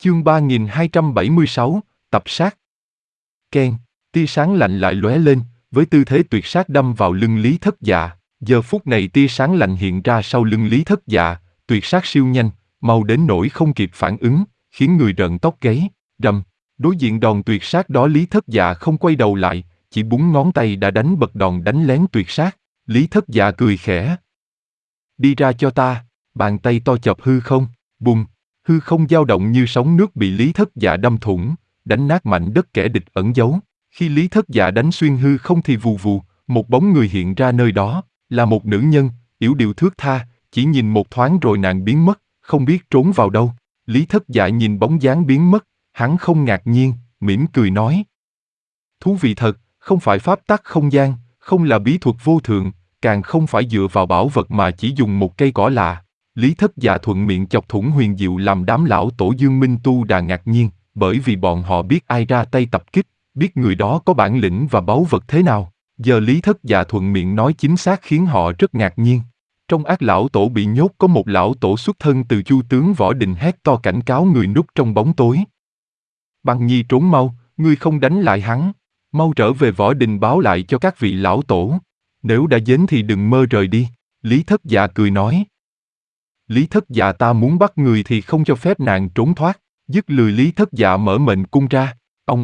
Chương 3276, tập sát. Keng, tia sáng lạnh lại lóe lên, với tư thế tuyệt sát đâm vào lưng Lý Thất Dạ. Giờ phút này tia sáng lạnh hiện ra sau lưng Lý Thất Dạ, tuyệt sát siêu nhanh, mau đến nỗi không kịp phản ứng, khiến người rợn tóc gáy. Rầm, đối diện đòn tuyệt sát đó Lý Thất Dạ không quay đầu lại, chỉ búng ngón tay đã đánh bật đòn đánh lén tuyệt sát. Lý Thất Dạ cười khẽ. Đi ra cho ta, bàn tay to chộp hư không, bùng. Hư không dao động như sóng nước bị Lý Thất Dạ đâm thủng, đánh nát mảnh đất kẻ địch ẩn giấu. Khi Lý Thất Dạ đánh xuyên hư không thì vù vù, một bóng người hiện ra nơi đó, là một nữ nhân, yểu điệu thướt tha, chỉ nhìn một thoáng rồi nàng biến mất, không biết trốn vào đâu. Lý Thất Dạ nhìn bóng dáng biến mất, hắn không ngạc nhiên, mỉm cười nói. Thú vị thật, không phải pháp tắc không gian, không là bí thuật vô thượng, càng không phải dựa vào bảo vật mà chỉ dùng một cây cỏ lạ. Lý Thất Dạ thuận miệng chọc thủng huyền diệu làm đám lão tổ Dương Minh Tu Đà ngạc nhiên, bởi vì bọn họ biết ai ra tay tập kích, biết người đó có bản lĩnh và báu vật thế nào. Giờ Lý Thất Dạ thuận miệng nói chính xác khiến họ rất ngạc nhiên. Trong ác lão tổ bị nhốt có một lão tổ xuất thân từ Chu tướng Võ Đình hét to cảnh cáo người núp trong bóng tối. Băng Nhi trốn mau, ngươi không đánh lại hắn, mau trở về Võ Đình báo lại cho các vị lão tổ. Nếu đã đến thì đừng mơ rời đi. Lý Thất Dạ cười nói. Lý Thất Dạ ta muốn bắt người thì không cho phép nàng trốn thoát. Dứt lời Lý Thất Dạ mở mệnh cung ra.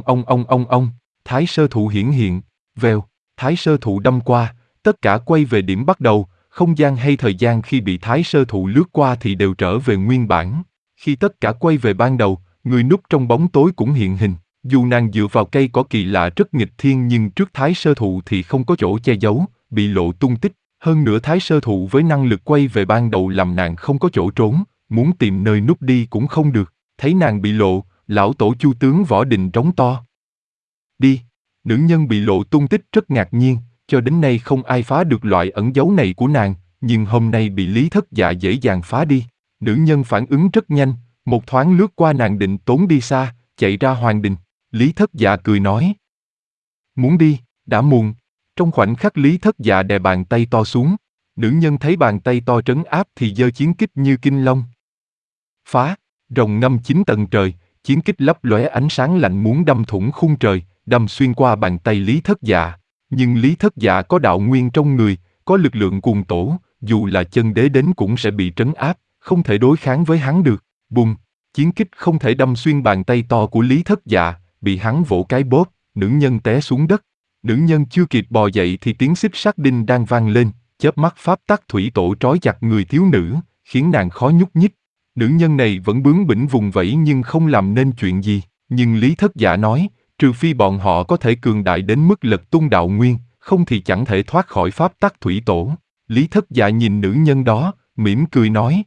Ông, Thái Sơ Thụ hiển hiện. Vèo, Thái Sơ Thụ đâm qua, tất cả quay về điểm bắt đầu. Không gian hay thời gian khi bị Thái Sơ Thụ lướt qua thì đều trở về nguyên bản. Khi tất cả quay về ban đầu, người núp trong bóng tối cũng hiện hình. Dù nàng dựa vào cây cỏ kỳ lạ rất nghịch thiên nhưng trước Thái Sơ Thụ thì không có chỗ che giấu, bị lộ tung tích. Hơn nữa Thái Sơ Thụ với năng lực quay về ban đầu làm nàng không có chỗ trốn, muốn tìm nơi núp đi cũng không được. Thấy nàng bị lộ, lão tổ Chu tướng Võ Đình trống to. Đi! Nữ nhân bị lộ tung tích rất ngạc nhiên, cho đến nay không ai phá được loại ẩn dấu này của nàng, nhưng hôm nay bị Lý Thất Dạ dễ dàng phá đi. Nữ nhân phản ứng rất nhanh, một thoáng lướt qua nàng định trốn đi xa, chạy ra hoàng đình. Lý Thất Dạ cười nói. Muốn đi, đã muộn. Trong khoảnh khắc Lý Thất Dạ đè bàn tay to xuống, nữ nhân thấy bàn tay to trấn áp thì giơ chiến kích như kinh long. Phá, rồng ngâm 9 tầng trời, chiến kích lấp lóe ánh sáng lạnh muốn đâm thủng khung trời, đâm xuyên qua bàn tay Lý Thất Dạ. Nhưng Lý Thất Dạ có đạo nguyên trong người, có lực lượng cuồng tổ, dù là chân đế đến cũng sẽ bị trấn áp, không thể đối kháng với hắn được. Bùng, chiến kích không thể đâm xuyên bàn tay to của Lý Thất Dạ, bị hắn vỗ cái bóp, nữ nhân té xuống đất. Nữ nhân chưa kịp bò dậy thì tiếng xích sắt đinh đang vang lên, chớp mắt pháp tắc thủy tổ trói chặt người thiếu nữ, khiến nàng khó nhúc nhích. Nữ nhân này vẫn bướng bỉnh vùng vẫy nhưng không làm nên chuyện gì. Nhưng Lý Thất Dạ nói, trừ phi bọn họ có thể cường đại đến mức lật tung đạo nguyên, không thì chẳng thể thoát khỏi pháp tắc thủy tổ. Lý Thất Dạ nhìn nữ nhân đó, mỉm cười nói.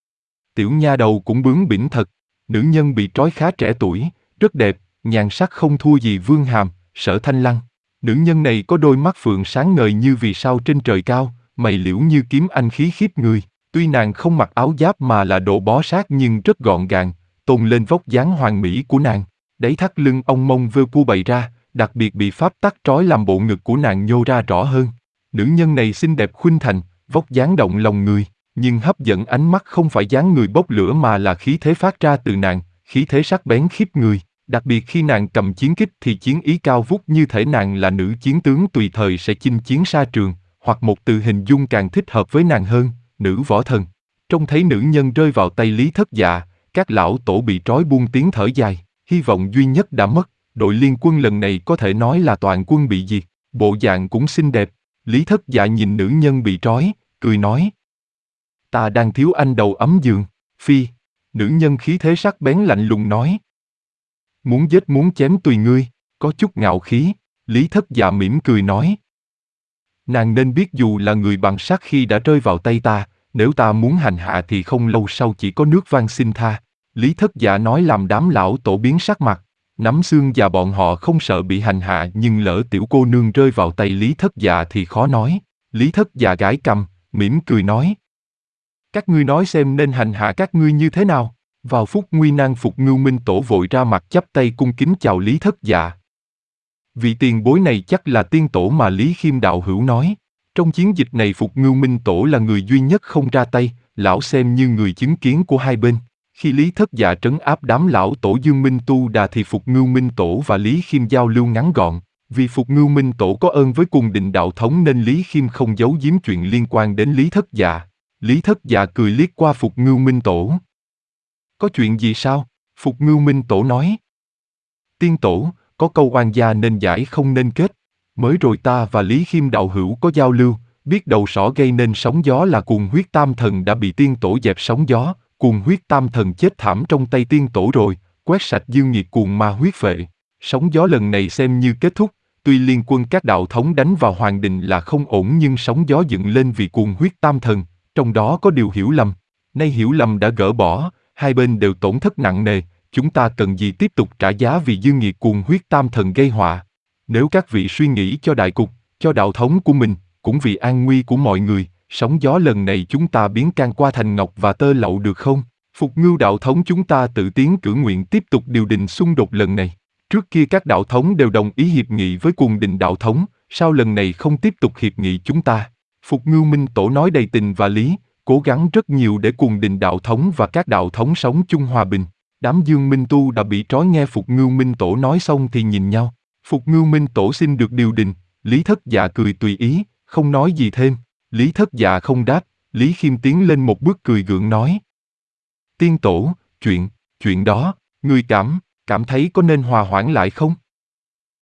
Tiểu nha đầu cũng bướng bỉnh thật. Nữ nhân bị trói khá trẻ tuổi, rất đẹp, nhan sắc không thua gì Vương Hàm, Sở Thanh Lăng. Nữ nhân này có đôi mắt phượng sáng ngời như vì sao trên trời cao, mày liễu như kiếm anh khí khiếp người. Tuy nàng không mặc áo giáp mà là đồ bó sát nhưng rất gọn gàng, tôn lên vóc dáng hoàn mỹ của nàng. Đáy thắt lưng ong mông vơ cu bày ra, đặc biệt bị pháp tắc trói làm bộ ngực của nàng nhô ra rõ hơn. Nữ nhân này xinh đẹp khuynh thành, vóc dáng động lòng người, nhưng hấp dẫn ánh mắt không phải dáng người bốc lửa mà là khí thế phát ra từ nàng, khí thế sắc bén khiếp người. Đặc biệt khi nàng cầm chiến kích thì chiến ý cao vút như thể nàng là nữ chiến tướng tùy thời sẽ chinh chiến xa trường, hoặc một từ hình dung càng thích hợp với nàng hơn, nữ võ thần. Trông thấy nữ nhân rơi vào tay Lý Thất Dạ, các lão tổ bị trói buông tiếng thở dài, hy vọng duy nhất đã mất, đội liên quân lần này có thể nói là toàn quân bị diệt, bộ dạng cũng xinh đẹp. Lý Thất Dạ nhìn nữ nhân bị trói, cười nói. Ta đang thiếu anh đầu ấm giường, phi. Nữ nhân khí thế sắc bén lạnh lùng nói. Muốn giết muốn chém tùy ngươi, có chút ngạo khí. Lý Thất Dạ mỉm cười nói. Nàng nên biết dù là người bằng sắt khi đã rơi vào tay ta, nếu ta muốn hành hạ thì không lâu sau chỉ có nước van xin tha. Lý Thất Dạ nói làm đám lão tổ biến sắc mặt. Nắm xương và bọn họ không sợ bị hành hạ nhưng lỡ tiểu cô nương rơi vào tay Lý Thất Dạ thì khó nói. Lý Thất Dạ gãi cằm, mỉm cười nói. Các ngươi nói xem nên hành hạ các ngươi như thế nào? Vào phút nguy nan Phục Ngưu Minh Tổ vội ra mặt chắp tay cung kính chào Lý Thất Dạ. Vị tiền bối này chắc là tiên tổ mà Lý Khiêm đạo hữu nói. Trong chiến dịch này Phục Ngưu Minh Tổ là người duy nhất không ra tay, lão xem như người chứng kiến của hai bên. Khi Lý Thất Dạ trấn áp đám lão tổ Dương Minh Tu Đà thì Phục Ngưu Minh Tổ và Lý Khiêm giao lưu ngắn gọn. Vì Phục Ngưu Minh Tổ có ơn với Cung Định Đạo Thống nên Lý Khiêm không giấu giếm chuyện liên quan đến Lý Thất Dạ. Lý Thất Dạ cười liếc qua Phục Ngưu Minh Tổ. Có chuyện gì sao? Phục Ngưu Minh Tổ nói. Tiên Tổ, có câu oan gia nên giải không nên kết. Mới rồi ta và Lý Khiêm đạo hữu có giao lưu, biết đầu sỏ gây nên sóng gió là Cuồng Huyết Tam Thần đã bị Tiên Tổ dẹp sóng gió. Cuồng Huyết Tam Thần chết thảm trong tay Tiên Tổ rồi, quét sạch dương nhiệt cuồng ma huyết phệ. Sóng gió lần này xem như kết thúc, tuy liên quân các đạo thống đánh vào Hoàng Đình là không ổn nhưng sóng gió dựng lên vì Cuồng Huyết Tam Thần, trong đó có điều hiểu lầm. Nay hiểu lầm đã gỡ bỏ, hai bên đều tổn thất nặng nề, chúng ta cần gì tiếp tục trả giá vì dương nhiệt Cuồng Huyết Tam Thần gây họa. Nếu các vị suy nghĩ cho đại cục, cho đạo thống của mình, cũng vì an nguy của mọi người, sóng gió lần này chúng ta biến can qua thành ngọc và tơ lậu được không? Phục Ngưu đạo thống chúng ta tự tiến cử nguyện tiếp tục điều đình xung đột lần này. Trước kia các đạo thống đều đồng ý hiệp nghị với Cuồng Định đạo thống, sao lần này không tiếp tục hiệp nghị chúng ta? Phục Ngưu Minh Tổ nói đầy tình và lý, cố gắng rất nhiều để Cuồng Định đạo thống và các đạo thống sống chung hòa bình. Đám Dương Minh Tu đã bị trói nghe Phục Ngưu Minh Tổ nói xong thì nhìn nhau. Phục Ngưu Minh Tổ xin được điều đình, Lý Thất Dạ cười tùy ý, không nói gì thêm. Lý Thất Dạ không đáp, Lý Khiêm tiến lên một bước cười gượng nói. Tiên Tổ, chuyện đó, ngươi cảm thấy có nên hòa hoãn lại không?